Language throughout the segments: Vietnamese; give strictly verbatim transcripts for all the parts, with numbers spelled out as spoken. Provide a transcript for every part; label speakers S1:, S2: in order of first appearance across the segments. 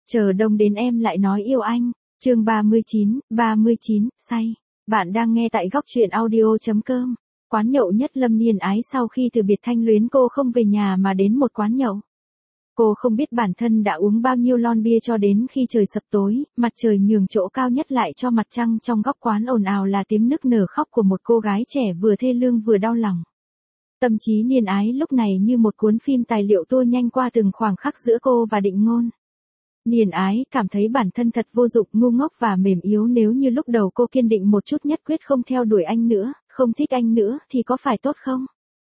S1: Chờ đông đến em lại nói yêu anh. Chương ba mươi chín, ba mươi chín, say. Bạn đang nghe tại góc truyện audio chấm com. Quán nhậu nhất Lâm Niên Ái sau khi từ biệt Thanh Luyến cô không về nhà mà đến một quán nhậu. Cô không biết bản thân đã uống bao nhiêu lon bia cho đến khi trời sập tối, mặt trời nhường chỗ cao nhất lại cho mặt trăng trong góc quán ồn ào là tiếng nức nở khóc của một cô gái trẻ vừa thê lương vừa đau lòng. Tâm trí Niên Ái lúc này như một cuốn phim tài liệu tua nhanh qua từng khoảng khắc giữa cô và Định Ngôn. Niên Ái cảm thấy bản thân thật vô dụng, ngu ngốc và mềm yếu. Nếu như lúc đầu cô kiên định một chút nhất quyết không theo đuổi anh nữa, không thích anh nữa thì có phải tốt không?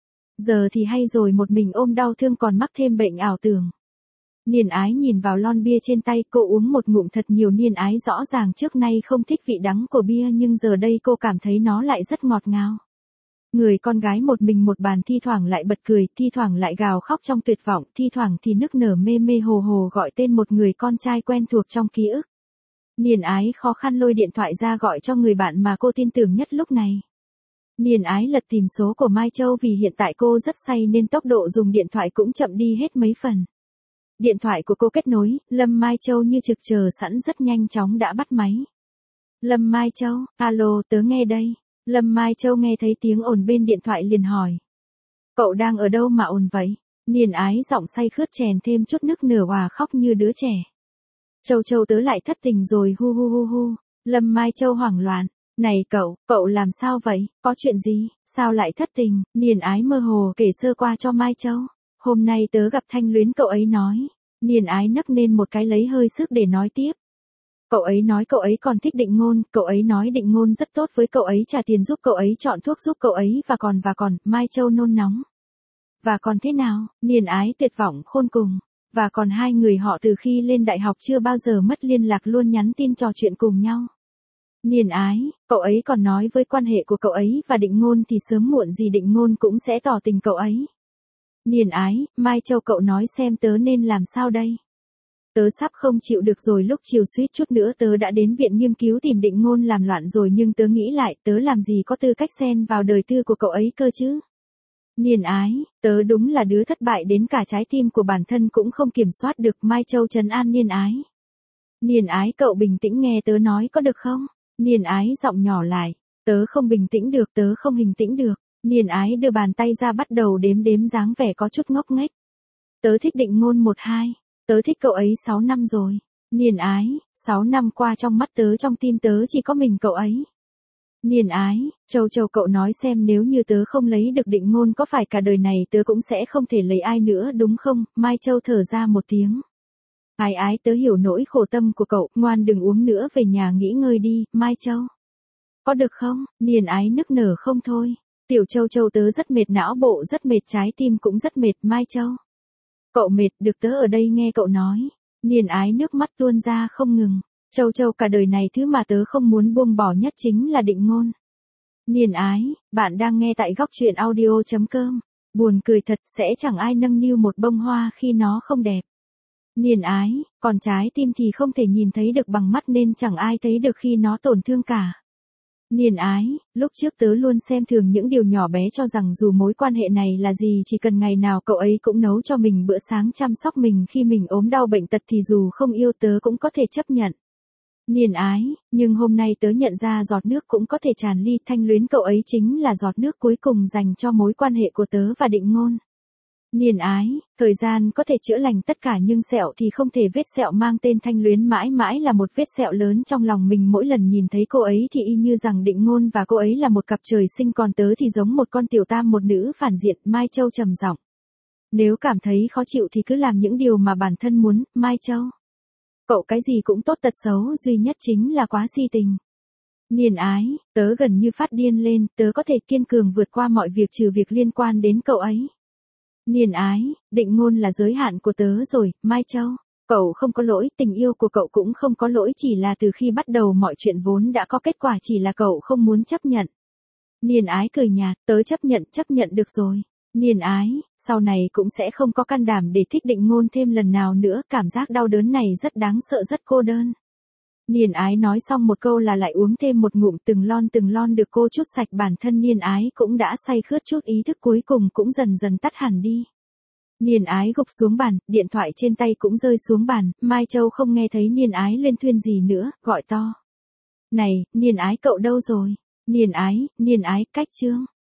S1: Giờ thì hay rồi, một mình ôm đau thương còn mắc thêm bệnh ảo tưởng. Niên Ái nhìn vào lon bia trên tay, cô uống một ngụm thật nhiều. Niên Ái rõ ràng trước nay không thích vị đắng của bia nhưng giờ đây cô cảm thấy nó lại rất ngọt ngào. Người con gái một mình một bàn thi thoảng lại bật cười, thi thoảng lại gào khóc trong tuyệt vọng, thi thoảng thì nức nở mê mê hồ hồ gọi tên một người con trai quen thuộc trong ký ức. Niên Ái khó khăn lôi điện thoại ra gọi cho người bạn mà cô tin tưởng nhất lúc này. Niên Ái lật tìm số của Mai Châu vì hiện tại cô rất say nên tốc độ dùng điện thoại cũng chậm đi hết mấy phần. Điện thoại của cô kết nối, Lâm Mai Châu như trực chờ sẵn rất nhanh chóng đã bắt máy. Lâm Mai Châu, alo, tớ nghe đây. Lâm Mai Châu nghe thấy tiếng ồn bên điện thoại liền hỏi. Cậu đang ở đâu mà ồn vậy? Niên Ái giọng say khướt chèn thêm chút nước nở hòa khóc như đứa trẻ. Châu Châu tớ lại thất tình rồi hu hu hu hu. Lâm Mai Châu hoảng loạn. Này cậu, cậu làm sao vậy? Có chuyện gì? Sao lại thất tình? Niên Ái mơ hồ kể sơ qua cho Mai Châu. Hôm nay tớ gặp Thanh Luyến, cậu ấy nói. Niên Ái nấc nên một cái lấy hơi sức để nói tiếp. Cậu ấy nói cậu ấy còn thích Định Ngôn, cậu ấy nói Định Ngôn rất tốt với cậu ấy, trả tiền giúp cậu ấy, chọn thuốc giúp cậu ấy và còn và còn, Mai Châu nôn nóng. Và còn thế nào? Niên Ái tuyệt vọng khôn cùng. Và còn hai người họ từ khi lên đại học chưa bao giờ mất liên lạc, luôn nhắn tin trò chuyện cùng nhau. Niên Ái, cậu ấy còn nói với quan hệ của cậu ấy và Định Ngôn thì sớm muộn gì Định Ngôn cũng sẽ tỏ tình cậu ấy. Niên Ái, Mai Châu cậu nói xem tớ nên làm sao đây? Tớ sắp không chịu được rồi, lúc chiều suýt chút nữa tớ đã đến viện nghiên cứu tìm Định Ngôn làm loạn rồi nhưng tớ nghĩ lại tớ làm gì có tư cách xen vào đời tư của cậu ấy cơ chứ. Niên Ái, tớ đúng là đứa thất bại đến cả trái tim của bản thân cũng không kiểm soát được. Mai Châu trấn an Niên Ái. Niên Ái cậu bình tĩnh nghe tớ nói có được không? Niên Ái giọng nhỏ lại. Tớ không bình tĩnh được, tớ không bình tĩnh được. Niên Ái đưa bàn tay ra bắt đầu đếm đếm dáng vẻ có chút ngốc nghếch. Tớ thích Định Ngôn một hai. Tớ thích cậu ấy sáu năm rồi. Niên Ái, sáu năm qua trong mắt tớ trong tim tớ chỉ có mình cậu ấy. Niên Ái, Châu Châu cậu nói xem nếu như tớ không lấy được Định Ngôn có phải cả đời này tớ cũng sẽ không thể lấy ai nữa đúng không? Mai Châu thở ra một tiếng. Ái Ái tớ hiểu nỗi khổ tâm của cậu, ngoan đừng uống nữa về nhà nghỉ ngơi đi, Mai Châu. Có được không? Niên Ái nức nở không thôi. Tiểu Châu Châu tớ rất mệt, não bộ rất mệt, trái tim cũng rất mệt, Mai Châu. Cậu mệt, được tớ ở đây nghe cậu nói. Niên Ái nước mắt tuôn ra không ngừng. Châu Châu cả đời này thứ mà tớ không muốn buông bỏ nhất chính là Định Ngôn. Niên Ái, bạn đang nghe tại góc truyện audio chấm com. Buồn cười thật, sẽ chẳng ai nâng niu một bông hoa khi nó không đẹp. Niên Ái, còn trái tim thì không thể nhìn thấy được bằng mắt nên chẳng ai thấy được khi nó tổn thương cả. Niên Ái, lúc trước tớ luôn xem thường những điều nhỏ bé, cho rằng dù mối quan hệ này là gì chỉ cần ngày nào cậu ấy cũng nấu cho mình bữa sáng, chăm sóc mình khi mình ốm đau bệnh tật thì dù không yêu tớ cũng có thể chấp nhận. Niên Ái, nhưng hôm nay tớ nhận ra giọt nước cũng có thể tràn ly, Thanh Luyến cậu ấy chính là giọt nước cuối cùng dành cho mối quan hệ của tớ và Định Ngôn. Niên Ái, thời gian có thể chữa lành tất cả nhưng sẹo thì không thể, vết sẹo mang tên Thanh Luyến mãi mãi là một vết sẹo lớn trong lòng mình, mỗi lần nhìn thấy cô ấy thì y như rằng Định Ngôn và cô ấy là một cặp trời sinh, còn tớ thì giống một con tiểu tam, một nữ phản diện. Mai Châu trầm giọng. Nếu cảm thấy khó chịu thì cứ làm những điều mà bản thân muốn, Mai Châu. Cậu cái gì cũng tốt, tật xấu duy nhất chính là quá si tình. Niên Ái, tớ gần như phát điên lên, tớ có thể kiên cường vượt qua mọi việc trừ việc liên quan đến cậu ấy. Niên Ái, Định Ngôn là giới hạn của tớ rồi, Mai Châu. Cậu không có lỗi, tình yêu của cậu cũng không có lỗi, chỉ là từ khi bắt đầu mọi chuyện vốn đã có kết quả, chỉ là cậu không muốn chấp nhận. Niên Ái cười nhạt, tớ chấp nhận, chấp nhận được rồi. Niên Ái, sau này cũng sẽ không có can đảm để thích Định Ngôn thêm lần nào nữa, cảm giác đau đớn này rất đáng sợ, rất cô đơn. Niên Ái nói xong một câu là lại uống thêm một ngụm, từng lon từng lon được cô chút sạch, bản thân Niên Ái cũng đã say khướt, chút ý thức cuối cùng cũng dần dần tắt hẳn đi. Niên ái gục xuống bàn, điện thoại trên tay cũng rơi xuống bàn, Mai Châu không nghe thấy Niên ái lên thuyên gì nữa, gọi to. Này, Niên ái cậu đâu rồi? Niên ái, Niên ái, cách chương.